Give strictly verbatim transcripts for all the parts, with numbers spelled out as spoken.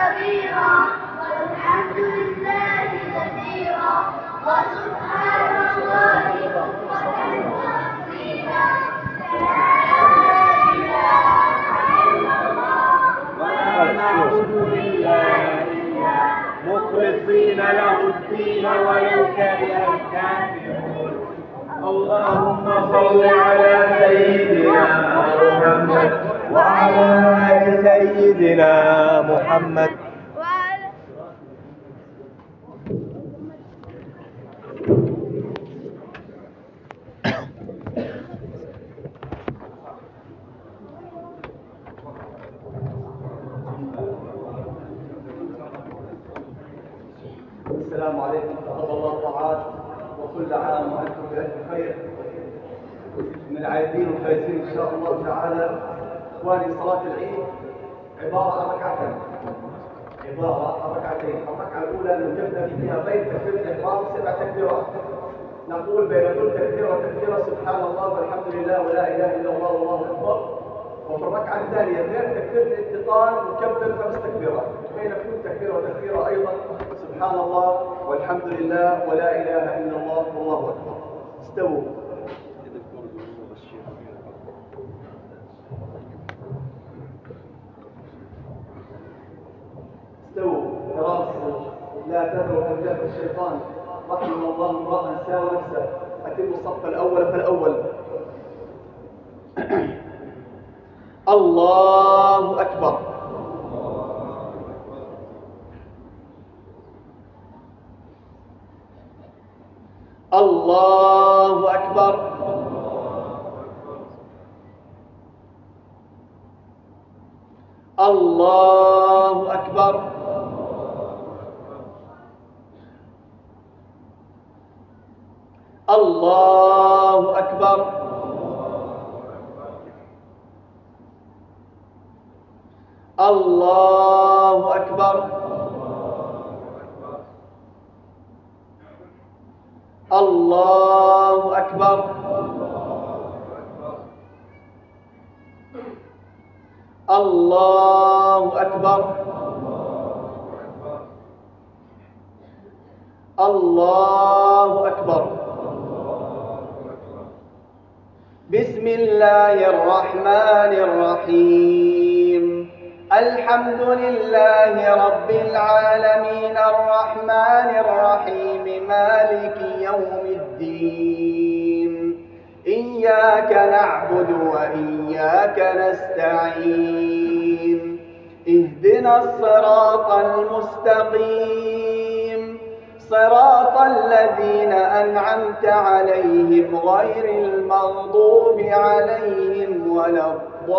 كبيرا والحمد لله كثيرا وسبحان الله بكرة وأصيلا لا إله إلا الله ولا نعبد إلا إياه مخلصين له الدين ولو كره الكافرون. اللهم صل على سيدنا محمد وعلى آل سيدنا محمد. السلام عليكم، تقبل الله طاعات وكل عام وانتم بألف خير. من العائدين والفائزين ان شاء الله تعالى. اخواني، صلاه العيد عباره عن ركعتين، عباره عن ركعتين. الركعه الاولى نجبنا فيها بين تكبيره الاحرام سبع تكبيرات. نقول بين كل تكبيره وتكبيره سبحان الله والحمد لله ولا اله الا الله والله اكبر. وفي الركعه الثانيه غير تكبيره الانتقال نكبر خمس تكبيرات. بين كل تكبيره وتكبيره ايضا سبحان الله والحمد لله ولا اله الا الله والله اكبر. استووا. استووا كراس، لا تذروا كرجال الشيطان. رحم الله امرأ ساوى نفسه. اتموا الصف الاول فالاول. الله اكبر. الله أكبر. الله أكبر. الله أكبر. الله أكبر. الله أكبر. الله أكبر. الله أكبر. بسم الله الرحمن الرحيم. الحمد لله رب العالمين الرحمن الرحيم مالك يوم الدين. إياك نعبد وإياك نستعين. اهدنا الصراط المستقيم صراط الذين أنعمت عليهم غير المغضوب عليهم ولا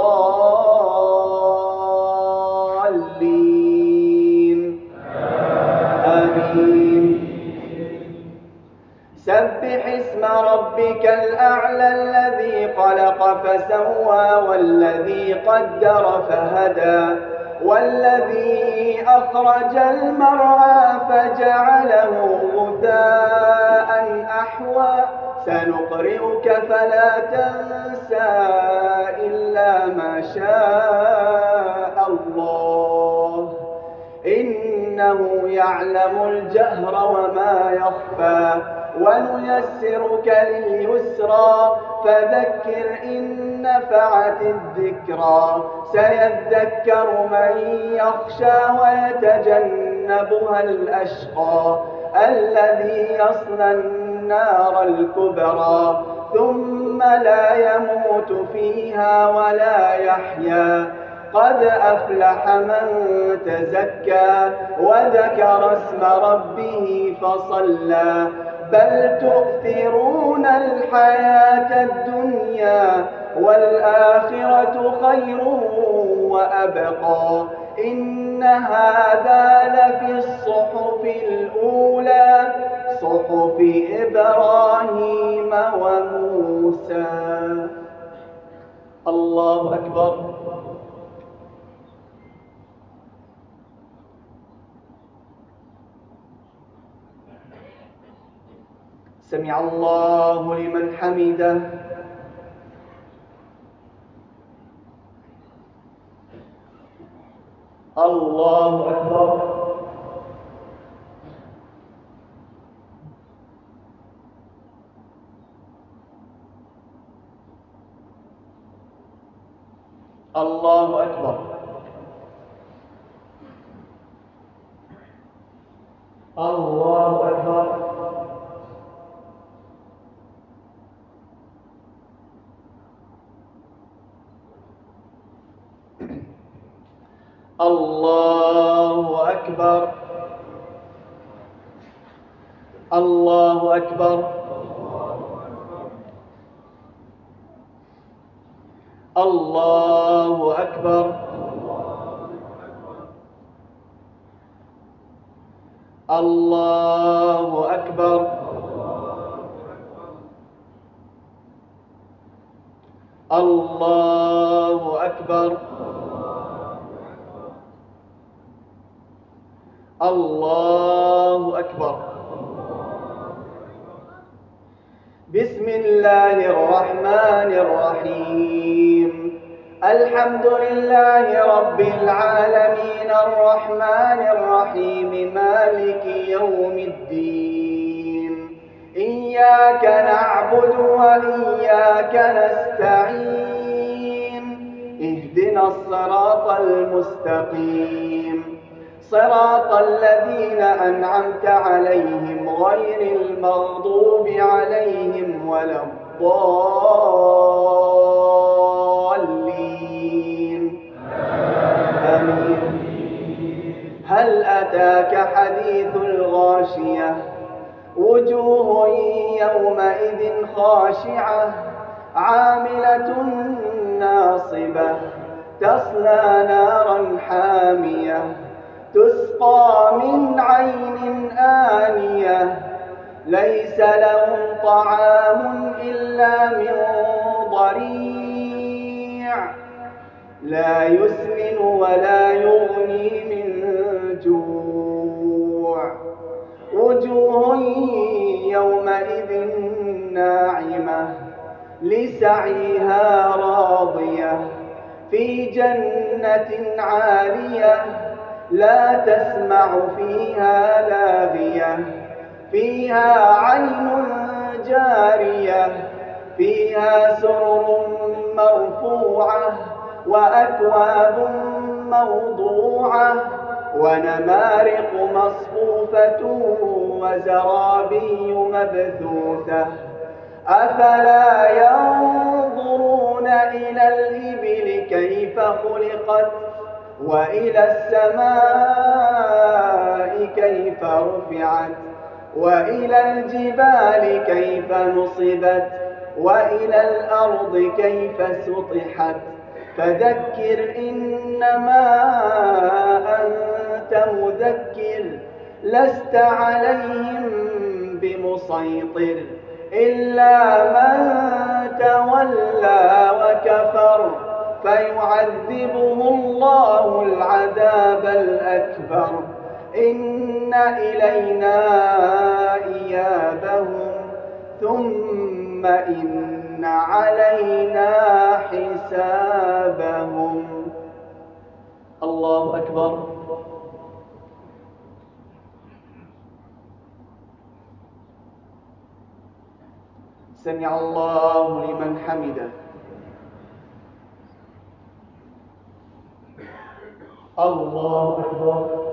الضالين. آمين. سبح اسم ربك الأعلى الذي خلق فسوى والذي قدر فهدى والذي أخرج المرعى فجعله غثاء أحوى. سنقرئك فلا تنسى إلا ما شاء الله إنه يعلم الجهر وما يخفى. ونيسرك لليسرى فذكر إن نفعت الذكرى. سيذكر من يخشى ويتجنبها الأشقى الذي يصلى النار الكبرى ثم لا يموت فيها ولا يحيا. قد أفلح من تزكى وذكر اسم ربه فصلى. بل تؤثرون الحياة الدنيا والآخرة خير وأبقى. إن هذا لفي الصحف الأولى صحف إبراهيم وموسى. الله أكبر. سمع الله لمن حمده. الله الله أكبر. الله أكبر. الله أكبر. الله أكبر. الله أكبر. الله أكبر. الله أكبر. الله أكبر. الله أكبر. بسم الله الرحمن الرحيم. الحمد لله رب العالمين الرحمن الرحيم مالك يوم الدين. إياك نعبد وإياك نستعين. اهدنا الصراط المستقيم صراط الذين أنعمت عليهم غير المغضوب عليهم ولا الضالين آمين. هل أتاك حديث الغاشية؟ وجوه يومئذ خاشعة عاملة ناصبة تصلى نارا حامية تسقى من عين آنية ليس لهم طعام إلا من ضريع لا يسمن ولا يغني من جوع. وجوه يومئذ ناعمة لسعيها راضية في جنة عالية لا تسمع فيها لاغية فيها عين جارية فيها سرر مرفوعة وأكواب موضوعة ونمارق مصفوفة وزرابي مبثوثة. أفلا ينظرون إلى الإبل كيف خلقت وإلى السماء كيف رفعت وإلى الجبال كيف نصبت وإلى الأرض كيف سطحت. فذكر إنما أنت مذكر لست عليهم بمسيطر إلا من تولى وكفر فيعذبه الله العذاب الأكبر. إن إلينا إيابهم ثم إن علينا حسابهم. الله أكبر. سمع الله لمن حمده. الله أكبر.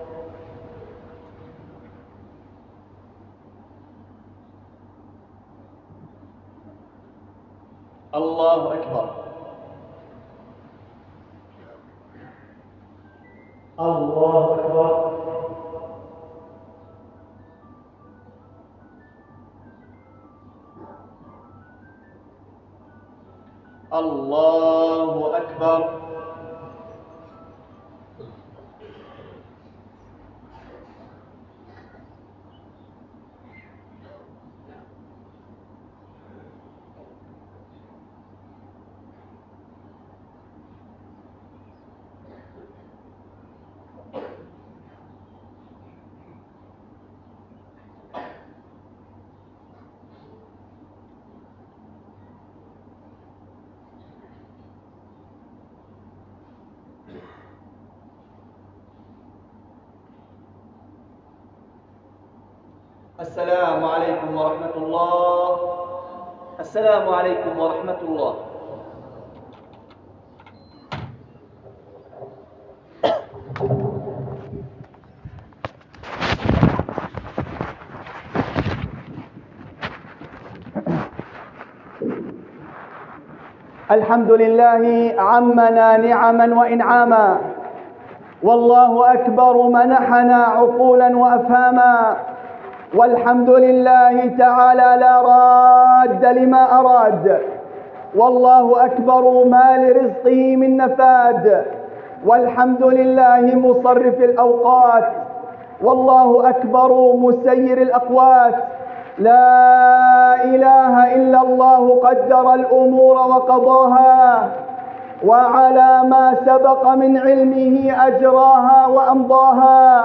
الله أكبر. الله أكبر. الله أكبر. السلام عليكم ورحمة الله. السلام عليكم ورحمة الله. الحمد لله عمنا نعما وإنعاما، والله أكبر منحنا عقولا وأفهاما، والحمد لله تعالى لا راد لما أراد، والله أكبر ما لرزقه من نفاد، والحمد لله مصرف الأوقات، والله أكبر مسير الأقوات. لا إله إلا الله قدر الأمور وقضاها، وعلى ما سبق من علمه أجراها وأمضاها.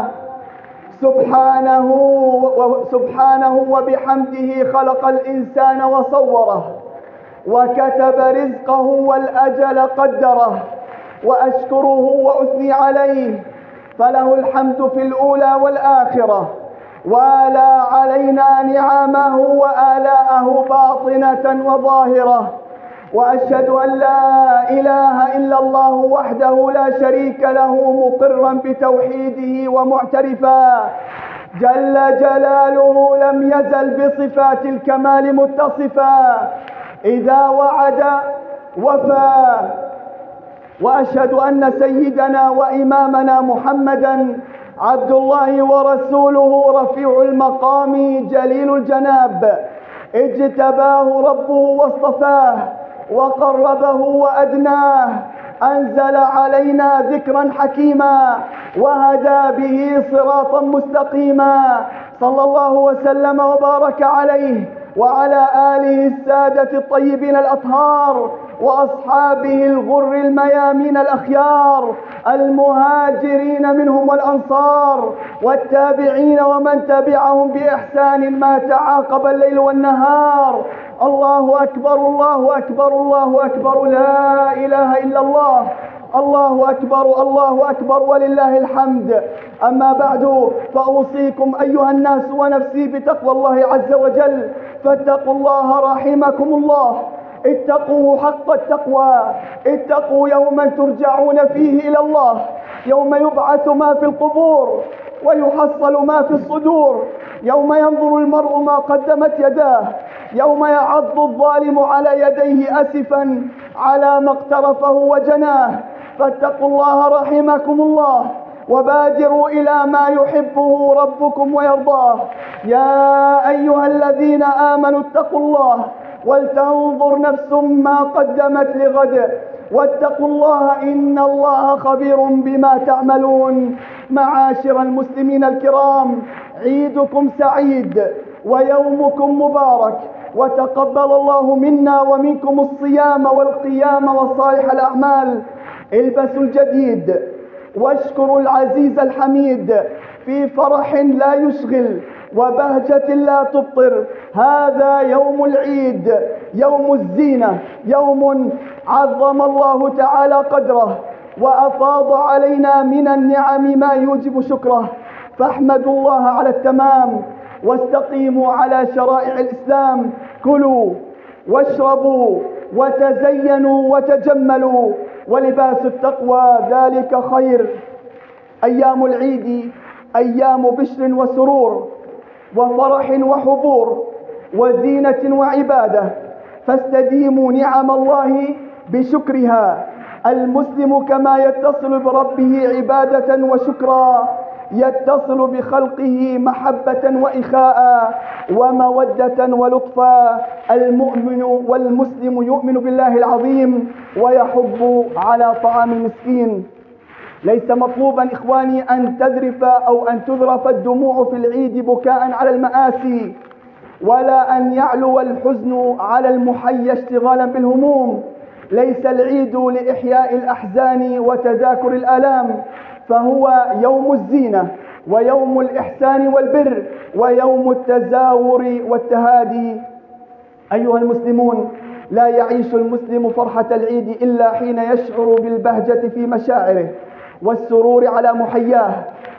سبحانه سبحانه وبحمده خلق الإنسان وصوره، وكتب رزقه والأجل قدره، وأشكره وأثني عليه، فله الحمد في الأولى والآخرة، وآلى علينا نعمه وآلاءه باطنة وظاهرة. وأشهد أن لا إله إلا الله وحده لا شريك له، مقرا بتوحيده ومعترفا، جل جلاله لم يزل بصفات الكمال متصفا، إذا وعد وفى. وأشهد أن سيدنا وإمامنا محمدا عبد الله ورسوله، رفيع المقام جليل الجناب، اجتباه ربه واصطفاه وقربه وأدناه، أنزل علينا ذكرا حكيما وهدى به صراطا مستقيما، صلى الله وسلم وبارك عليه وعلى آله السادة الطيبين الأطهار، وأصحابه الغر الميامين الأخيار، المهاجرين منهم والأنصار، والتابعين ومن تبعهم بإحسان ما تعاقب الليل والنهار. الله أكبر، الله أكبر، الله أكبر، لا إله إلا الله، الله أكبر، الله أكبر، ولله الحمد. أما بعد، فأوصيكم أيها الناس ونفسي بتقوى الله عز وجل، فاتقوا الله رحمكم الله، اتقوه حق التقوى، اتقوا يوما ترجعون فيه إلى الله، يوم يبعث ما في القبور ويحصل ما في الصدور، يوم ينظر المرء ما قدمت يداه، يوم يعض الظالم على يديه أسفا على ما اقترفه وجناه. فاتقوا الله رحمكم الله، وبادروا إلى ما يحبه ربكم ويرضاه. يا أيها الذين آمنوا اتقوا الله ولتنظر نفس ما قدمت لغد، واتقوا الله إن الله خبير بما تعملون. معاشر المسلمين الكرام، عيدكم سعيد ويومكم مبارك، وتقبل الله منا ومنكم الصيام والقيام وصالح الأعمال. البسوا الجديد واشكروا العزيز الحميد في فرح لا يشغل وبهجة لا تبطر. هذا يوم العيد، يوم الزينة، يوم عظم الله تعالى قدره وأفاض علينا من النعم ما يوجب شكره، فاحمدوا الله على التمام واستقيموا على شرائع الإسلام. كلوا واشربوا وتزينوا وتجملوا، ولباس التقوى ذلك خير. أيام العيد أيام بشر وسرور وفرح وحبور وزينة وعبادة، فاستديموا نعم الله بشكرها. المسلم كما يتصل بربه عبادة وشكرا، يتصل بخلقه محبة وإخاء ومودة ولطفا. المؤمن والمسلم يؤمن بالله العظيم ويحب على طعام المسكين. ليس مطلوبا إخواني أن تذرف أو أن تذرف الدموع في العيد بكاء على المآسي، ولا أن يعلو الحزن على المحيا اشتغالا بالهموم. ليس العيد لإحياء الأحزان وتذاكر الآلام، فهو يوم الزينة ويوم الإحسان والبر ويوم التزاور والتهادي. أيها المسلمون، لا يعيش المسلم فرحة العيد إلا حين يشعر بالبهجة في مشاعره والسرور على محياه،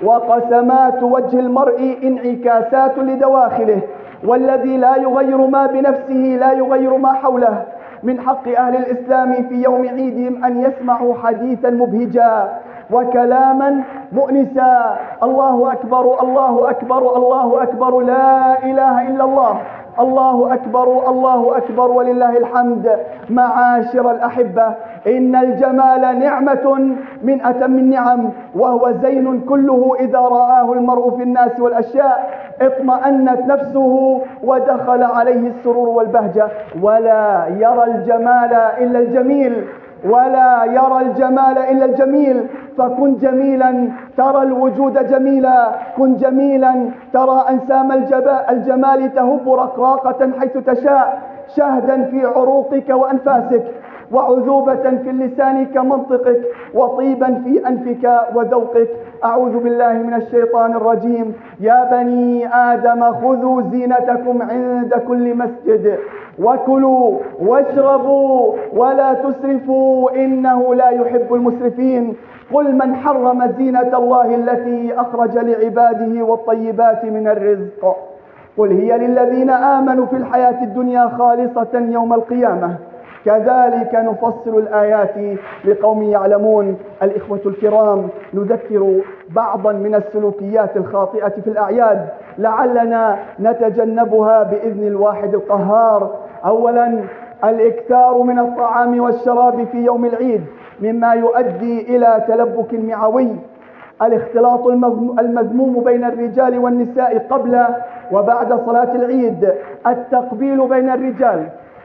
وقسمات وجه المرء انعكاسات لدواخله، والذي لا يغير ما بنفسه لا يغير ما حوله. من حق أهل الإسلام في يوم عيدهم أن يسمعوا حديثا مبهجا وكلاما مؤنسا. الله أكبر الله أكبر الله أكبر، لا إله إلا الله، الله أكبر الله أكبر ولله الحمد. معاشر الأحبة، إن الجمال نعمة من أتم النعم، وهو زين كله إذا رآه المرء في الناس والأشياء اطمأنت نفسه ودخل عليه السرور والبهجة. ولا يرى الجمال إلا الجميل، ولا يرى الجمال إلا الجميل. فكن جميلا ترى الوجود جميلا، كن جميلا ترى أنسام الجمال تهب رقراقة حيث تشاء، شهدا في عروقك وأنفاسك، وعذوبة في اللسان كمنطقك، وطيبا في أنفك وذوقك. أعوذ بالله من الشيطان الرجيم. يا بني آدم خذوا زينتكم عند كل مسجد وكلوا واشربوا ولا تسرفوا إنه لا يحب المسرفين. قل من حرم زينة الله التي أخرج لعباده والطيبات من الرزق، قل هي للذين آمنوا في الحياة الدنيا خالصة يوم القيامة. كذلك نفصل الآيات لقوم يعلمون. الإخوة الكرام، نذكر بعضا من السلوكيات الخاطئة في الأعياد لعلنا نتجنبها بإذن الواحد القهار. أولا، الإكثار من الطعام والشراب في يوم العيد مما يؤدي إلى تلبك معوي. الاختلاط المذموم بين الرجال والنساء قبل وبعد صلاة العيد. التقبيل بين الرجال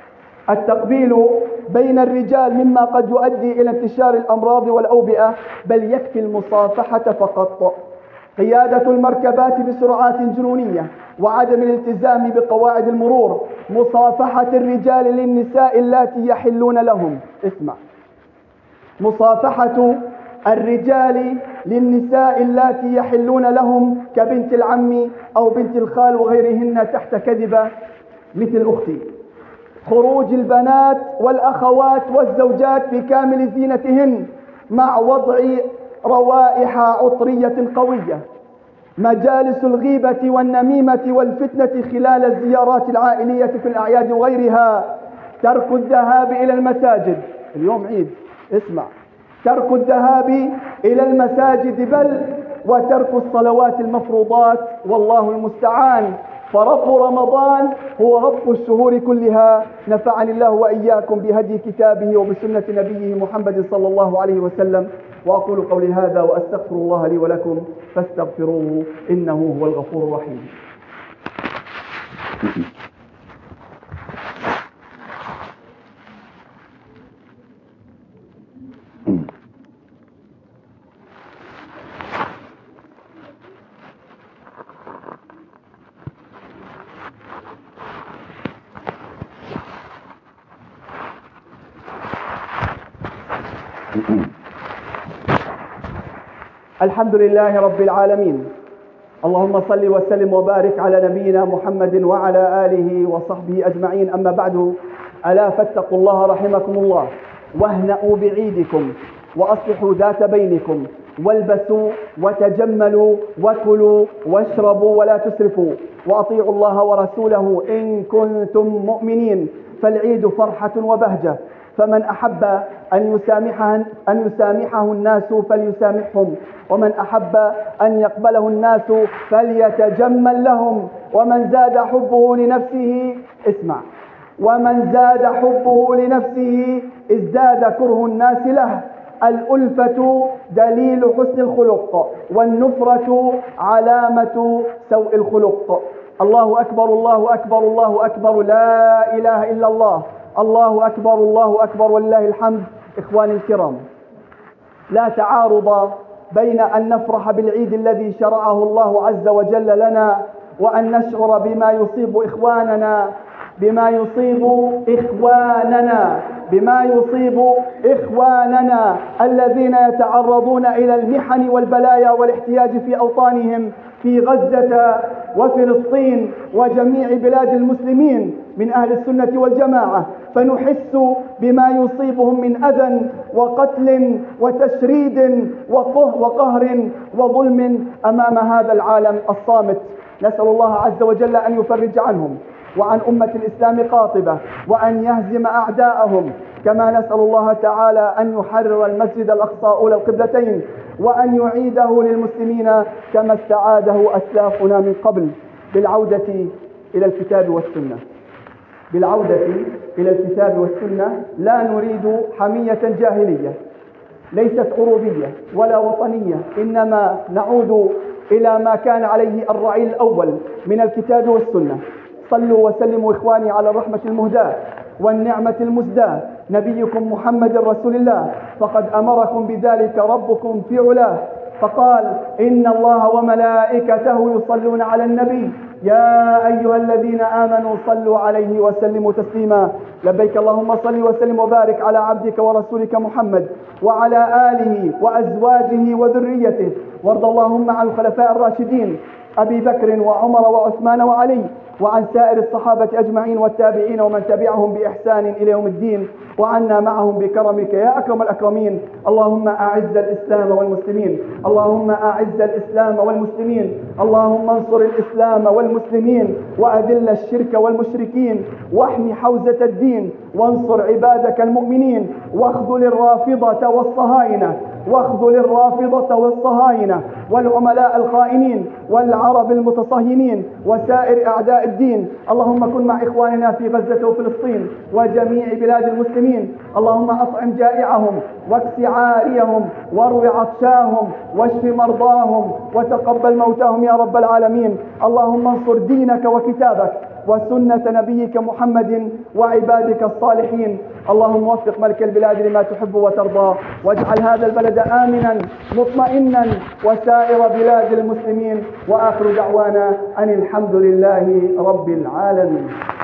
التقبيل بين الرجال مما قد يؤدي إلى انتشار الأمراض والأوبئة، بل يكفي المصافحة فقط. قيادة المركبات بسرعات جنونية وعدم الالتزام بقواعد المرور. مصافحة الرجال للنساء اللاتي يحلون لهم. اسمع، مصافحة الرجال للنساء اللاتي يحلون لهم كبنت العم أو بنت الخال وغيرهن تحت كذبة مثل أختي. خروج البنات والأخوات والزوجات في كامل زينتهن مع وضع روائح عطرية قوية. مجالس الغيبة والنميمة والفتنة خلال الزيارات العائلية في الأعياد وغيرها. ترك الذهاب إلى المساجد. اليوم عيد، اسمع، ترك الذهاب إلى المساجد بل وترك الصلوات المفروضات، والله المستعان. فرب رمضان هو رب الشهور كلها. نفعني الله وإياكم بهدي كتابه وبسنة نبيه محمد صلى الله عليه وسلم. وأقول قولي هذا وأستغفر الله لي ولكم فاستغفروه إنه هو الغفور الرحيم. الحمد لله رب العالمين، اللهم صل وسلم وبارك على نبينا محمد وعلى آله وصحبه أجمعين. أما بعد، ألا فاتقوا الله رحمكم الله، واهنأوا بعيدكم، وأصلحوا ذات بينكم، والبسوا وتجملوا، وكلوا واشربوا ولا تسرفوا، وأطيعوا الله ورسوله إن كنتم مؤمنين. فالعيد فرحة وبهجة، فمن أحب أن يسامحه, أن يسامحه الناس فليسامحهم، ومن أحب أن يقبله الناس فليتجمل لهم. ومن زاد حبه لنفسه اسمع ومن زاد حبه لنفسه ازداد كره الناس له. الألفة دليل حسن الخلق، والنفرة علامة سوء الخلق. الله أكبر الله أكبر الله أكبر، لا إله إلا الله، الله أكبر الله أكبر ولله الحمد. إخواني الكرام، لا تعارض بين أن نفرح بالعيد الذي شرعه الله عز وجل لنا، وأن نشعر بما يصيب إخواننا بما يصيب إخواننا بما يصيب إخواننا الذين يتعرضون إلى المحن والبلايا والاحتياج في أوطانهم، في غزة وفلسطين وجميع بلاد المسلمين من أهل السنة والجماعة، فنحس بما يصيبهم من أذى وقتل وتشريد وقهر وظلم أمام هذا العالم الصامت. نسأل الله عز وجل أن يفرج عنهم وعن أمة الإسلام قاطبة، وأن يهزم أعداءهم، كما نسأل الله تعالى أن يحرر المسجد الأقصى أولى القبلتين، وأن يعيده للمسلمين كما استعاده أسلافنا من قبل، بالعودة إلى الكتاب والسنة. بالعودة إلى الكتاب والسنة لا نريد حمية جاهلية ليست عروبية ولا وطنية، إنما نعود إلى ما كان عليه الرعيل الأول من الكتاب والسنة. صلوا وسلموا إخواني على الرحمة المهداة والنعمة المزداة نبيكم محمد رسول الله، فقد أمركم بذلك ربكم في علاه، فقال: إن الله وملائكته يصلون على النبي يا أيها الذين آمنوا صلوا عليه وسلموا تسليما. لبيك اللهم صل وسلم وبارك على عبدك ورسولك محمد وعلى آله وأزواجه وذريته، وارض اللهم عن الخلفاء الراشدين أبي بكر وعمر وعثمان وعلي، وعن سائر الصحابة أجمعين والتابعين ومن تبعهم بإحسان إلى يوم الدين، وعنا معهم بكرمك يا أكرم الأكرمين. اللهم أعز الإسلام والمسلمين، اللهم أعز الإسلام والمسلمين، اللهم انصر الإسلام والمسلمين، وأذل الشرك والمشركين، واحمي حوزة الدين، وانصر عبادك المؤمنين، واخذل الرافضة والصهاينة واخذل الرافضة والصهاينة والعملاء الخائنين والعرب المتصهينين وسائر أعداء الدين. اللهم كن مع إخواننا في غزة وفلسطين وجميع بلاد المسلمين، اللهم أطعم جائعهم واكس عاريهم واروِ عطشاهم واشف مرضاهم وتقبل موتاهم يا رب العالمين. اللهم انصر دينك وكتابك وسنة نبيك محمد وعبادك الصالحين. اللهم وفق ملك البلاد لما تحب وترضى، واجعل هذا البلد آمنا مطمئنا وسائر بلاد المسلمين، وآخر دعوانا أن الحمد لله رب العالمين.